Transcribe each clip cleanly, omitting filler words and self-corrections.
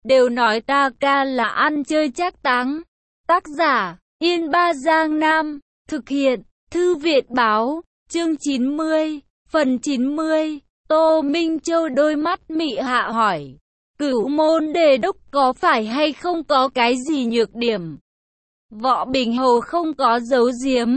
đều nói ta ca là ăn chơi trác táng. Tác giả, Yên Ba Giang Nam, thực hiện, Thư viện báo, chương 90, phần 90, Tô Minh Châu đôi mắt mị hạ hỏi, Cửu Môn Đề Đốc có phải hay không có cái gì nhược điểm? Võ Bình Hầu không có giấu giếm,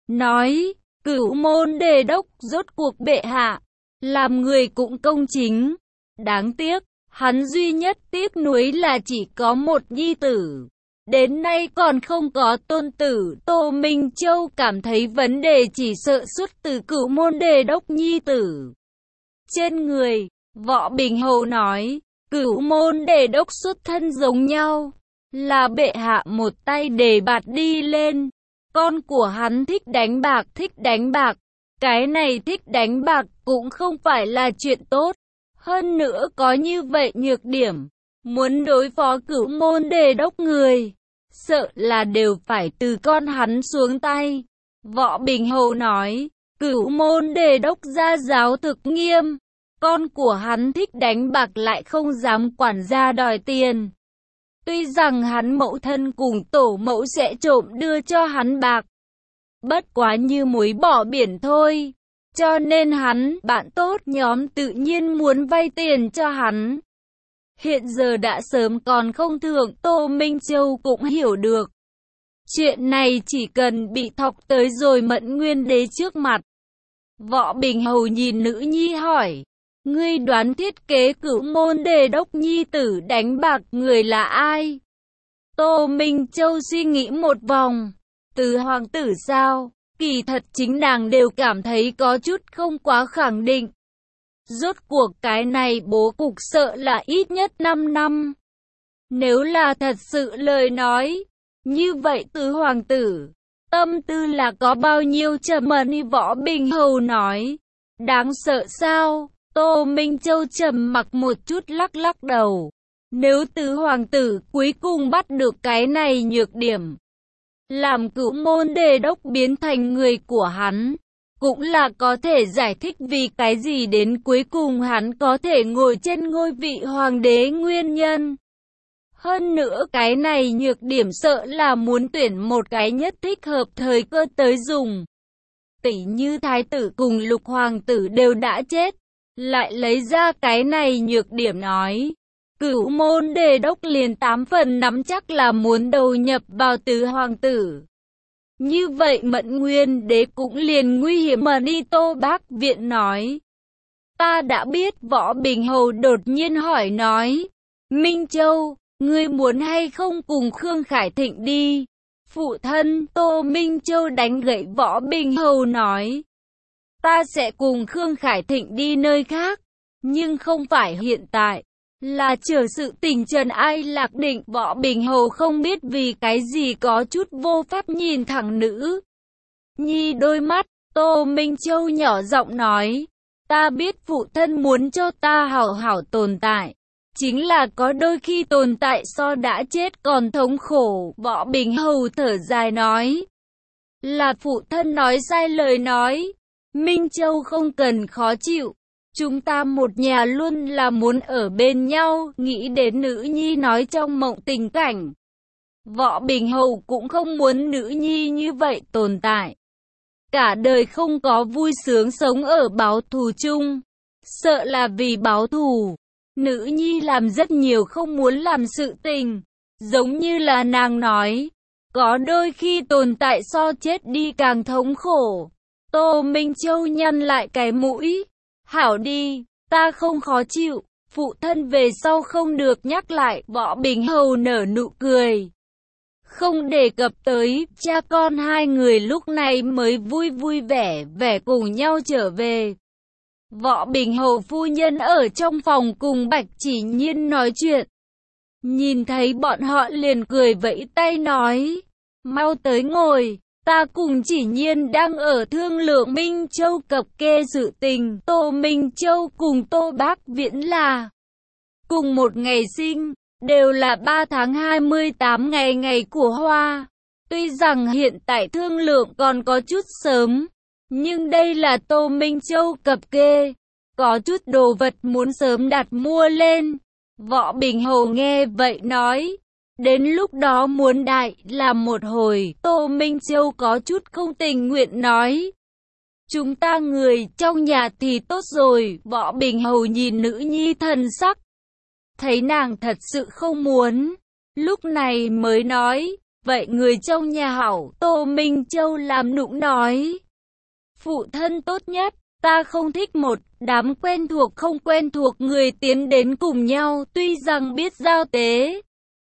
nói, Cửu Môn Đề Đốc rốt cuộc bệ hạ, làm người cũng công chính, đáng tiếc, hắn duy nhất tiếc nuối là chỉ có một nhi tử. Đến nay còn không có tôn tử. Tô Minh Châu cảm thấy vấn đề chỉ sợ xuất từ Cửu Môn Đề Đốc nhi tử trên người. Võ Bình Hầu nói, Cửu Môn Đề Đốc xuất thân giống nhau, là bệ hạ một tay đề bạt đi lên. Con của hắn thích đánh bạc, cái này thích đánh bạc cũng không phải là chuyện tốt. Hơn nữa có như vậy nhược điểm, muốn đối phó Cửu Môn Đề Đốc người, sợ là đều phải từ con hắn xuống tay. Võ Bình Hầu nói, Cửu Môn Đề Đốc gia giáo thực nghiêm, con của hắn thích đánh bạc lại không dám quản gia đòi tiền. Tuy rằng hắn mẫu thân cùng tổ mẫu sẽ trộm đưa cho hắn bạc, bất quá như muối bỏ biển thôi, cho nên hắn, bạn tốt nhóm tự nhiên muốn vay tiền cho hắn. Hiện giờ đã sớm còn không thưởng. Tô Minh Châu cũng hiểu được. Chuyện này chỉ cần bị thọc tới rồi Mẫn Nguyên Đế trước mặt. Võ Bình Hầu nhìn nữ nhi hỏi, ngươi đoán thiết kế Cửu Môn Đề Đốc nhi tử đánh bạc người là ai? Tô Minh Châu suy nghĩ một vòng. Từ hoàng tử sao? Kỳ thật chính nàng đều cảm thấy có chút không quá khẳng định. Rốt cuộc cái này bố cục sợ là ít nhất 5 năm. Nếu là thật sự lời nói, như vậy Tứ hoàng tử, tâm tư là có bao nhiêu trầm ẩn? Võ Bình Hầu nói, đáng sợ sao? Tô Minh Châu trầm mặc một chút lắc lắc đầu. Nếu Tứ hoàng tử cuối cùng bắt được cái này nhược điểm, làm Cửu Môn Đề Đốc biến thành người của hắn, cũng là có thể giải thích vì cái gì đến cuối cùng hắn có thể ngồi trên ngôi vị hoàng đế nguyên nhân. Hơn nữa cái này nhược điểm sợ là muốn tuyển một cái nhất thích hợp thời cơ tới dùng. Tỷ như thái tử cùng lục hoàng tử đều đã chết, lại lấy ra cái này nhược điểm nói, Cửu Môn Đề Đốc liền 8 phần nắm chắc là muốn đầu nhập vào Tứ hoàng tử. Như vậy Mẫn Nguyên Đế cũng liền nguy hiểm mà đi. Tô Bác Viện nói, ta đã biết. Võ Bình Hầu đột nhiên hỏi nói, Minh Châu, ngươi muốn hay không cùng Khương Khải Thịnh đi? Phụ thân. Tô Minh Châu đánh gậy Võ Bình Hầu nói, ta sẽ cùng Khương Khải Thịnh đi nơi khác, nhưng không phải hiện tại, là chờ sự tình trần ai lạc định. Võ Bình Hầu không biết vì cái gì có chút vô pháp nhìn thẳng nữ nhi đôi mắt. Tô Minh Châu nhỏ giọng nói, ta biết phụ thân muốn cho ta hảo hảo tồn tại, chính là có đôi khi tồn tại so đã chết còn thống khổ. Võ Bình Hầu thở dài nói, là phụ thân nói sai lời nói. Minh Châu không cần khó chịu, chúng ta một nhà luôn là muốn ở bên nhau. Nghĩ đến nữ nhi nói trong mộng tình cảnh, Võ Bình Hầu cũng không muốn nữ nhi như vậy tồn tại, cả đời không có vui sướng sống ở báo thù chung. Sợ là vì báo thù, nữ nhi làm rất nhiều không muốn làm sự tình. Giống như là nàng nói, có đôi khi tồn tại so chết đi càng thống khổ. Tô Minh Châu nhăn lại cái mũi, hảo đi, ta không khó chịu, phụ thân về sau không được nhắc lại. Võ Bình Hầu nở nụ cười, không đề cập tới. Cha con hai người lúc này mới vui vui vẻ vẻ cùng nhau trở về. Võ Bình Hầu phu nhân ở trong phòng cùng Bạch Chỉ Nhiên nói chuyện, nhìn thấy bọn họ liền cười vẫy tay nói, mau tới ngồi, ta cùng Chỉ Nhiên đang ở thương lượng Minh Châu cập kê sự tình. Tô Minh Châu cùng Tô Bác Viễn là cùng một ngày sinh, đều là 3 tháng 28 ngày của Hoa. Tuy rằng hiện tại thương lượng còn có chút sớm, nhưng đây là Tô Minh Châu cập kê, có chút đồ vật muốn sớm đặt mua lên. Võ Bình Hầu nghe vậy nói, đến lúc đó muốn đại làm một hồi. Tô Minh Châu có chút không tình nguyện nói, chúng ta người trong nhà thì tốt rồi. Võ Bình Hầu nhìn nữ nhi thần sắc, thấy nàng thật sự không muốn, lúc này mới nói, vậy người trong nhà hảo. Tô Minh Châu làm nũng nói, phụ thân tốt nhất, ta không thích một đám quen thuộc không quen thuộc người tiến đến cùng nhau. Tuy rằng biết giao tế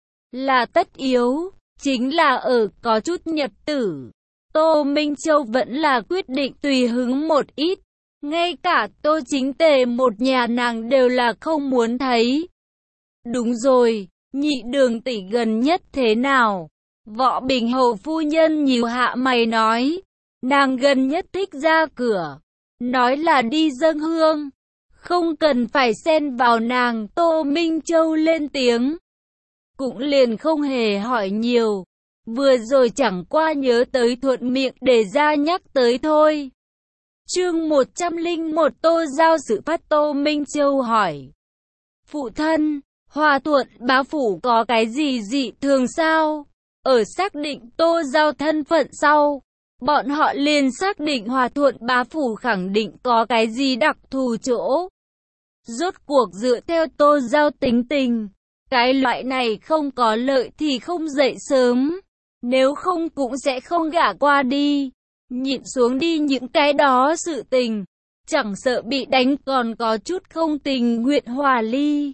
là tất yếu, chính là ở có chút nhật tử, Tô Minh Châu vẫn là quyết định tùy hứng một ít. Ngay cả Tô Chính Tề một nhà nàng đều là không muốn thấy. Đúng rồi, nhị đường tỷ gần nhất thế nào? Võ Bình Hầu phu nhân nhíu hạ mày nói, nàng gần nhất thích ra cửa, nói là đi dâng hương, không cần phải xen vào nàng. Tô Minh Châu lên tiếng, cũng liền không hề hỏi nhiều, vừa rồi chẳng qua nhớ tới thuận miệng để ra nhắc tới thôi. Chương 101 Tô Giao sự phát. Tô Minh Châu hỏi, phụ thân, Hòa Thuận bá phủ có cái gì dị thường sao? Ở xác định Tô Giao thân phận sau, bọn họ liền xác định Hòa Thuận bá phủ khẳng định có cái gì đặc thù chỗ. Rốt cuộc dựa theo Tô Giao tính tình, cái loại này không có lợi thì không dậy sớm, nếu không cũng sẽ không gả qua đi. Nhịn xuống đi những cái đó sự tình, chẳng sợ bị đánh còn có chút không tình nguyện hòa ly.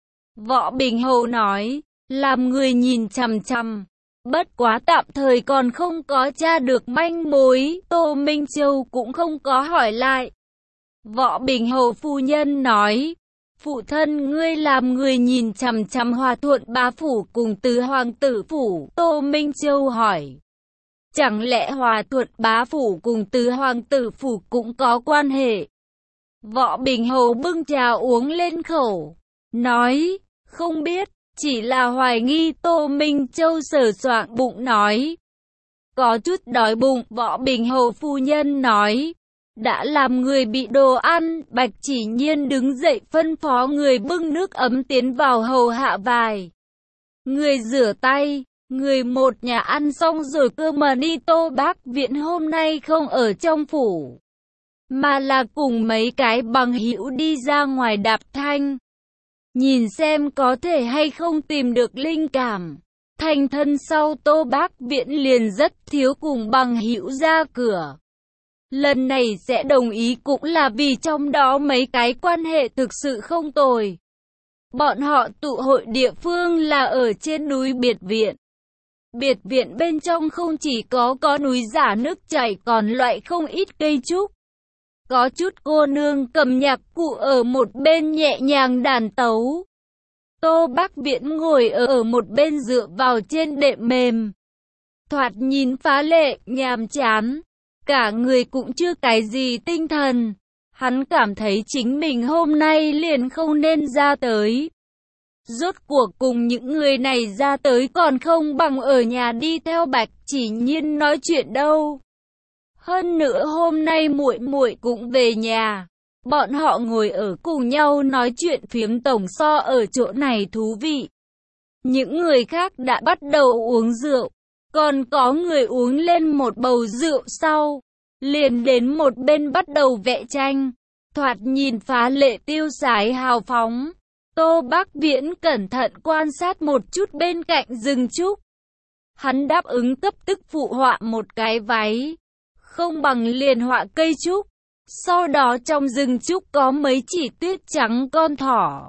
Võ Bình Hầu nói, làm người nhìn chằm chằm, bất quá tạm thời còn không có tra được manh mối. Tô Minh Châu cũng không có hỏi lại. Võ Bình Hầu phu nhân nói, phụ thân ngươi làm người nhìn chằm chằm Hòa Thuận bá phủ cùng Tứ Hoàng tử phủ. Tô Minh Châu hỏi, chẳng lẽ Hòa Thuận bá phủ cùng Tứ Hoàng tử phủ cũng có quan hệ? Võ Bình Hầu bưng trà uống lên khẩu, nói, không biết, chỉ là hoài nghi. Tô Minh Châu sờ soạng bụng nói, có chút đói bụng. Võ Bình Hầu phu nhân nói, đã làm người bị đồ ăn. Bạch Chỉ Nhiên đứng dậy phân phó người bưng nước ấm tiến vào hầu hạ vài người rửa tay. Người một nhà ăn xong rồi cơ mà đi. Tô Bác Viễn hôm nay không ở trong phủ, mà là cùng mấy cái bằng hữu đi ra ngoài đạp thanh, nhìn xem có thể hay không tìm được linh cảm. Thành thân sau Tô Bác Viễn liền rất thiếu cùng bằng hữu ra cửa. Lần này sẽ đồng ý cũng là vì trong đó mấy cái quan hệ thực sự không tồi. Bọn họ tụ hội địa phương là ở trên núi biệt viện. Biệt viện bên trong không chỉ có núi giả nước chảy còn loại không ít cây trúc. Có chút cô nương cầm nhạc cụ ở một bên nhẹ nhàng đàn tấu. Tô Bác Viễn ngồi ở một bên dựa vào trên đệm mềm, thoạt nhìn phá lệ, nhàm chán, cả người cũng chưa cái gì tinh thần. Hắn cảm thấy chính mình hôm nay liền không nên ra tới. Rốt cuộc cùng những người này ra tới còn không bằng ở nhà đi theo Bạch Chỉ Nhiên nói chuyện đâu. Hơn nữa hôm nay muội muội cũng về nhà, bọn họ ngồi ở cùng nhau nói chuyện phiếm tổng so ở chỗ này thú vị. Những người khác đã bắt đầu uống rượu, còn có người uống lên một bầu rượu sau, liền đến một bên bắt đầu vẽ tranh, thoạt nhìn phá lệ tiêu sái hào phóng. Tô Bác Viễn cẩn thận quan sát một chút bên cạnh rừng trúc. Hắn đáp ứng cấp tức phụ họa một cái váy, không bằng liền họa cây trúc. Sau đó trong rừng trúc có mấy chỉ tuyết trắng con thỏ.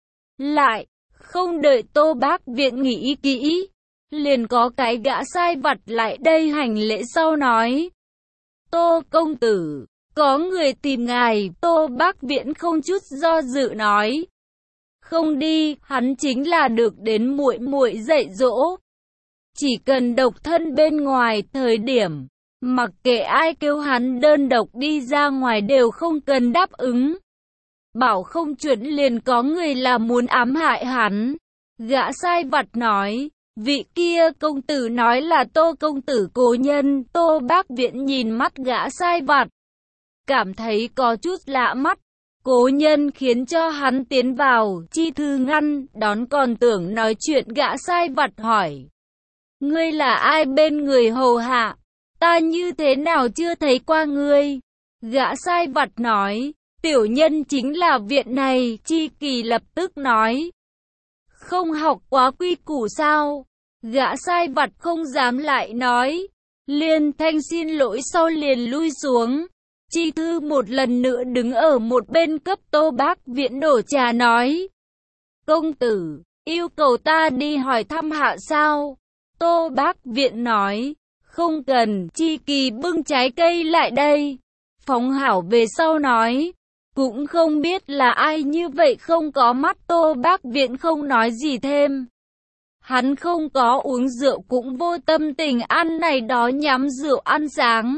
Lại, không đợi Tô Bác Viễn nghĩ kỹ, liền có cái gã sai vặt lại đây hành lễ sau nói, Tô công tử, có người tìm ngài. Tô Bác Viễn không chút do dự nói, không đi. Hắn chính là được đến muội muội dạy dỗ, chỉ cần độc thân bên ngoài thời điểm, mặc kệ ai kêu hắn đơn độc đi ra ngoài đều không cần đáp ứng. Bảo không chuẩn liền có người là muốn ám hại hắn. Gã sai vặt nói, vị kia công tử nói là Tô công tử cố nhân. Tô Bác Viễn nhìn mắt gã sai vặt, cảm thấy có chút lạ mắt. Cố Nhân khiến cho hắn tiến vào, Chi Thư ngăn, đón còn tưởng nói chuyện gã sai vặt hỏi. Ngươi là ai bên người hầu hạ? Ta như thế nào chưa thấy qua ngươi? Gã sai vặt nói, tiểu nhân chính là viện này, Chi Kỳ lập tức nói. Không học quá quy củ sao? Gã sai vặt không dám lại nói. Liên Thanh xin lỗi sau liền lui xuống. Chi Thư một lần nữa đứng ở một bên cấp Tô Bác Viễn đổ trà nói. Công tử, yêu cầu ta đi hỏi thăm hạ sao? Tô Bác Viễn nói, không cần. Chi Kỳ bưng trái cây lại đây. Phóng hảo về sau nói, cũng không biết là ai như vậy không có mắt. Tô Bác Viễn không nói gì thêm. Hắn không có uống rượu cũng vô tâm tình ăn này đó nhắm rượu ăn sáng.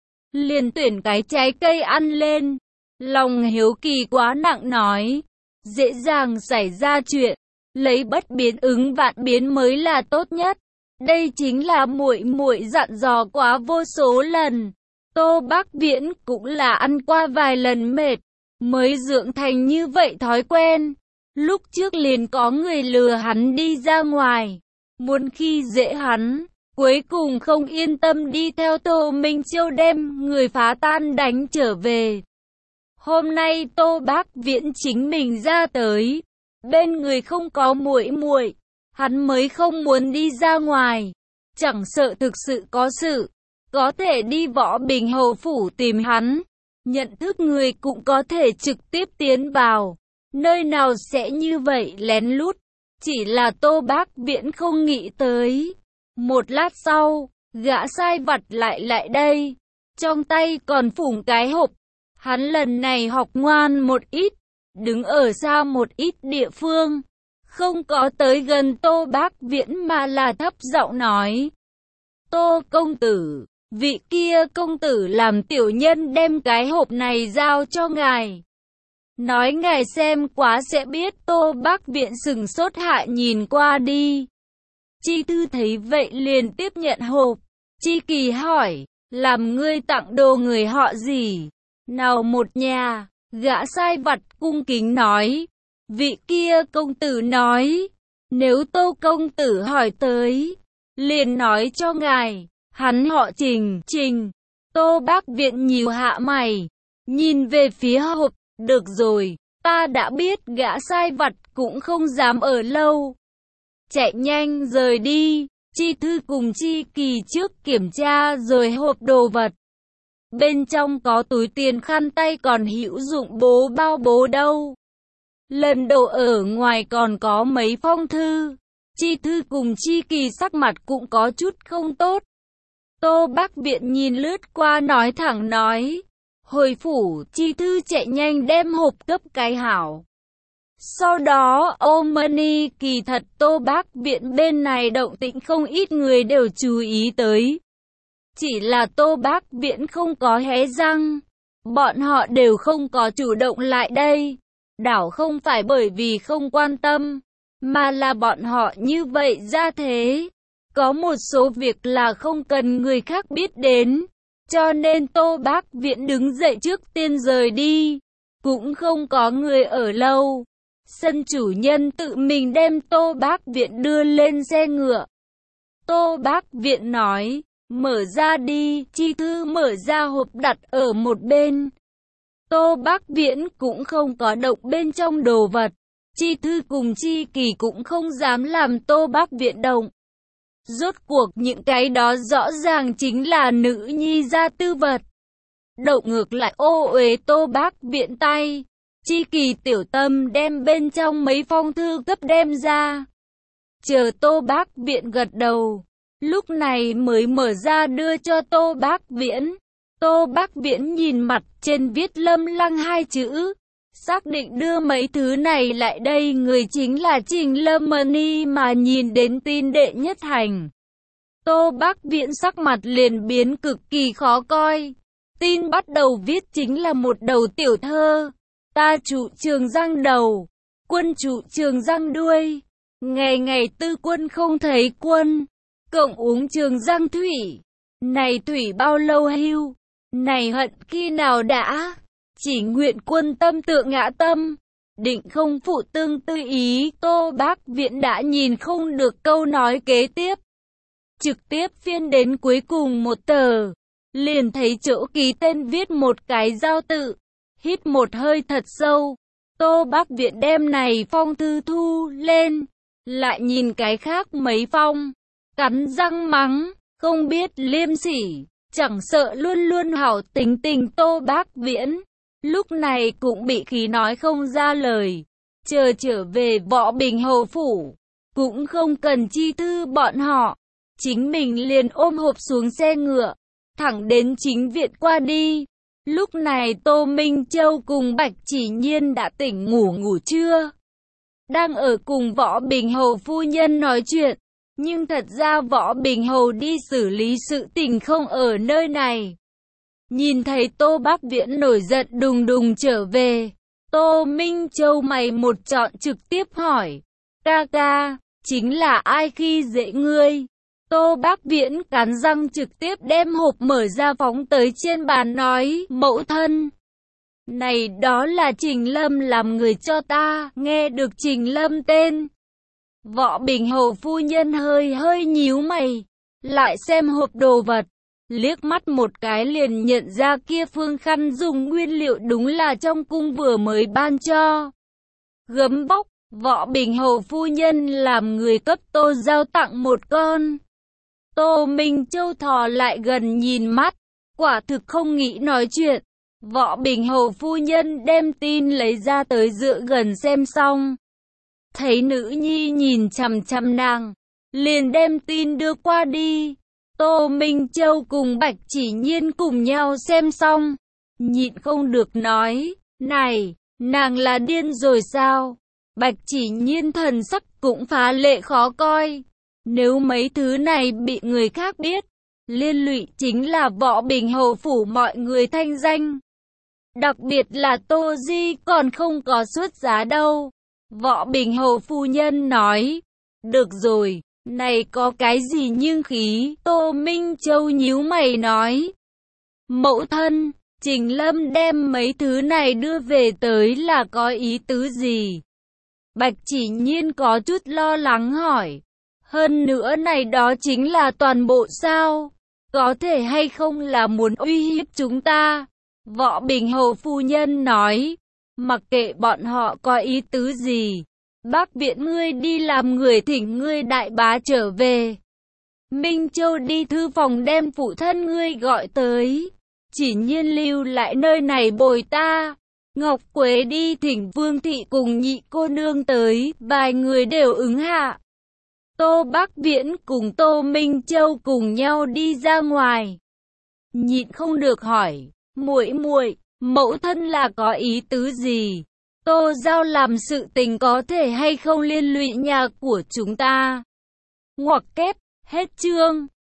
Liền tuyển cái trái cây ăn lên. Lòng hiếu kỳ quá nặng nói, dễ dàng xảy ra chuyện, lấy bất biến ứng vạn biến mới là tốt nhất. Đây chính là muội muội dặn dò quá vô số lần. Tô Bác Viễn cũng là ăn qua vài lần mệt, mới dưỡng thành như vậy thói quen. Lúc trước liền có người lừa hắn đi ra ngoài, muốn khi dễ hắn, cuối cùng không yên tâm đi theo Tô Minh Chiêu đem người phá tan đánh trở về. Hôm nay Tô Bác Viễn chính mình ra tới, bên người không có muội muội, hắn mới không muốn đi ra ngoài, chẳng sợ thực sự có sự, có thể đi Võ Bình Hầu phủ tìm hắn, nhận thức người cũng có thể trực tiếp tiến vào. Nơi nào sẽ như vậy lén lút, chỉ là Tô Bác Viễn không nghĩ tới. Một lát sau, gã sai vặt lại đây, trong tay còn phủng cái hộp. Hắn lần này học ngoan một ít, đứng ở xa một ít địa phương, không có tới gần Tô Bác Viễn mà là thấp giọng nói. Tô công tử, vị kia công tử làm tiểu nhân đem cái hộp này giao cho ngài. Nói ngài xem quá sẽ biết. Tô Bác Viễn sừng sốt hạ nhìn qua đi. Chi Thư thấy vậy liền tiếp nhận hộp. Chi Kỳ hỏi, làm ngươi tặng đồ người họ gì? Nào một nhà, gã sai vặt cung kính nói. Vị kia công tử nói, nếu Tô công tử hỏi tới, liền nói cho ngài, hắn họ Trình. Tô Bác Viễn nhíu hạ mày, nhìn về phía hộp. Được rồi, ta đã biết. Gã sai vặt cũng không dám ở lâu, chạy nhanh rời đi. Chi Thư cùng Chi Kỳ trước kiểm tra rồi hộp đồ vật. Bên trong có túi tiền, khăn tay, còn hữu dụng bố bao bố đâu. Lần đầu ở ngoài còn có mấy phong thư. Chi Thư cùng Chi Kỳ sắc mặt cũng có chút không tốt. Tô Bác Viễn nhìn lướt qua nói thẳng nói. Hồi phủ. Chi Thư chạy nhanh đem hộp cấp cái hảo. Sau đó Omani, kỳ thật Tô Bác Viễn bên này động tĩnh không ít người đều chú ý tới. Chỉ là Tô Bác Viễn không có hé răng. Bọn họ đều không có chủ động lại đây. Đảo không phải bởi vì không quan tâm, mà là bọn họ như vậy ra thế. Có một số việc là không cần người khác biết đến. Cho nên Tô Bác Viễn đứng dậy trước tiên rời đi. Cũng không có người ở lâu. Sân chủ nhân tự mình đem Tô Bác Viễn đưa lên xe ngựa. Tô Bác Viễn nói, mở ra đi. Chi Thư mở ra hộp đặt ở một bên. Tô Bác Viễn cũng không có động bên trong đồ vật. Chi Thư cùng Chi Kỳ cũng không dám làm Tô Bác Viễn động. Rốt cuộc những cái đó rõ ràng chính là nữ nhi gia tư vật. Động ngược lại ô uế Tô Bác Viễn tay. Chi Kỳ tiểu tâm đem bên trong mấy phong thư cấp đem ra. Chờ Tô Bác Viễn gật đầu, lúc này mới mở ra đưa cho Tô Bác Viễn. Tô Bác Viễn nhìn mặt trên viết Lâm Lăng hai chữ, xác định đưa mấy thứ này lại đây người chính là Trình Lâm Mani mà nhìn đến tin đệ nhất hành. Tô Bác Viễn sắc mặt liền biến cực kỳ khó coi. Tin bắt đầu viết chính là một đầu tiểu thơ. Ta trụ Trường Giang đầu, quân trụ Trường Giang đuôi. Ngày ngày tư quân không thấy quân, cộng uống Trường Giang thủy. Này thủy bao lâu hưu, này hận khi nào đã. chỉ nguyện quân tâm tựa ngã tâm, định không phụ tương tư ý. Tô Bác Viễn đã nhìn không được câu nói kế tiếp, trực tiếp phiên đến cuối cùng một tờ, liền thấy chỗ ký tên viết một cái dao tự, hít một hơi thật sâu. Tô Bác Viễn đem này phong thư thu lên, lại nhìn cái khác mấy phong, cắn răng mắng, không biết liêm sỉ, chẳng sợ luôn luôn hảo tính tình. Tô Bác Viễn lúc này cũng bị khí nói không ra lời, chờ trở về Võ Bình Hầu phủ, cũng không cần chi thư bọn họ, chính mình liền ôm hộp xuống xe ngựa, thẳng đến chính viện qua đi. Lúc này Tô Minh Châu cùng Bạch Chỉ Nhiên đã tỉnh ngủ trưa, đang ở cùng Võ Bình Hầu phu nhân nói chuyện, nhưng thật ra Võ Bình Hầu đi xử lý sự tình không ở nơi này. Nhìn thấy Tô Bác Viễn nổi giận đùng đùng trở về, Tô Minh Châu mày một trọn trực tiếp hỏi, ca ca, chính là ai khi dễ ngươi? Tô Bác Viễn cắn răng trực tiếp đem hộp mở ra phóng tới trên bàn nói, mẫu thân, này đó là Trình Lâm làm người cho ta. Nghe được Trình Lâm tên, Võ Bình Hầu phu nhân hơi nhíu mày, lại xem hộp đồ vật, liếc mắt một cái liền nhận ra kia phương khăn dùng nguyên liệu đúng là trong cung vừa mới ban cho. Gấm bóc, Võ Bình Hầu phu nhân làm người cấp Tô Giao tặng một con. Tô Minh Châu thò lại gần nhìn mắt, quả thực không nghĩ nói chuyện. Võ Bình Hầu phu nhân đem tin lấy ra tới dựa gần xem xong, thấy nữ nhi nhìn chằm chằm nàng, liền đem tin đưa qua đi. Tô Minh Châu cùng Bạch Chỉ Nhiên cùng nhau xem xong, nhịn không được nói, này, nàng là điên rồi sao? Bạch Chỉ Nhiên thần sắc cũng phá lệ khó coi. Nếu mấy thứ này bị người khác biết, liên lụy chính là Võ Bình Hầu phủ mọi người thanh danh. Đặc biệt là Tô Di còn không có xuất giá đâu. Võ Bình Hầu phu nhân nói, được rồi, này có cái gì nhưng khí? Tô Minh Châu nhíu mày nói, mẫu thân, Trình Lâm đem mấy thứ này đưa về tới là có ý tứ gì? Bạch Chỉ Nhiên có chút lo lắng hỏi, hơn nữa này đó chính là toàn bộ sao? Có thể hay không là muốn uy hiếp chúng ta? Võ Bình Hầu phu nhân nói, mặc kệ bọn họ có ý tứ gì, Bác Viện ngươi đi làm người thỉnh ngươi đại bá trở về. Minh Châu đi thư phòng đem phụ thân ngươi gọi tới, Chỉ Nhiên lưu lại nơi này bồi ta. Ngọc Quế đi thỉnh Vương thị cùng nhị cô nương tới, vài người đều ứng hạ. Tô Bác Viễn cùng Tô Minh Châu cùng nhau đi ra ngoài, nhịn không được hỏi, muội muội, mẫu thân là có ý tứ gì? Tô Giao làm sự tình có thể hay không liên lụy nhà của chúng ta? Ngoặc kép, hết chương.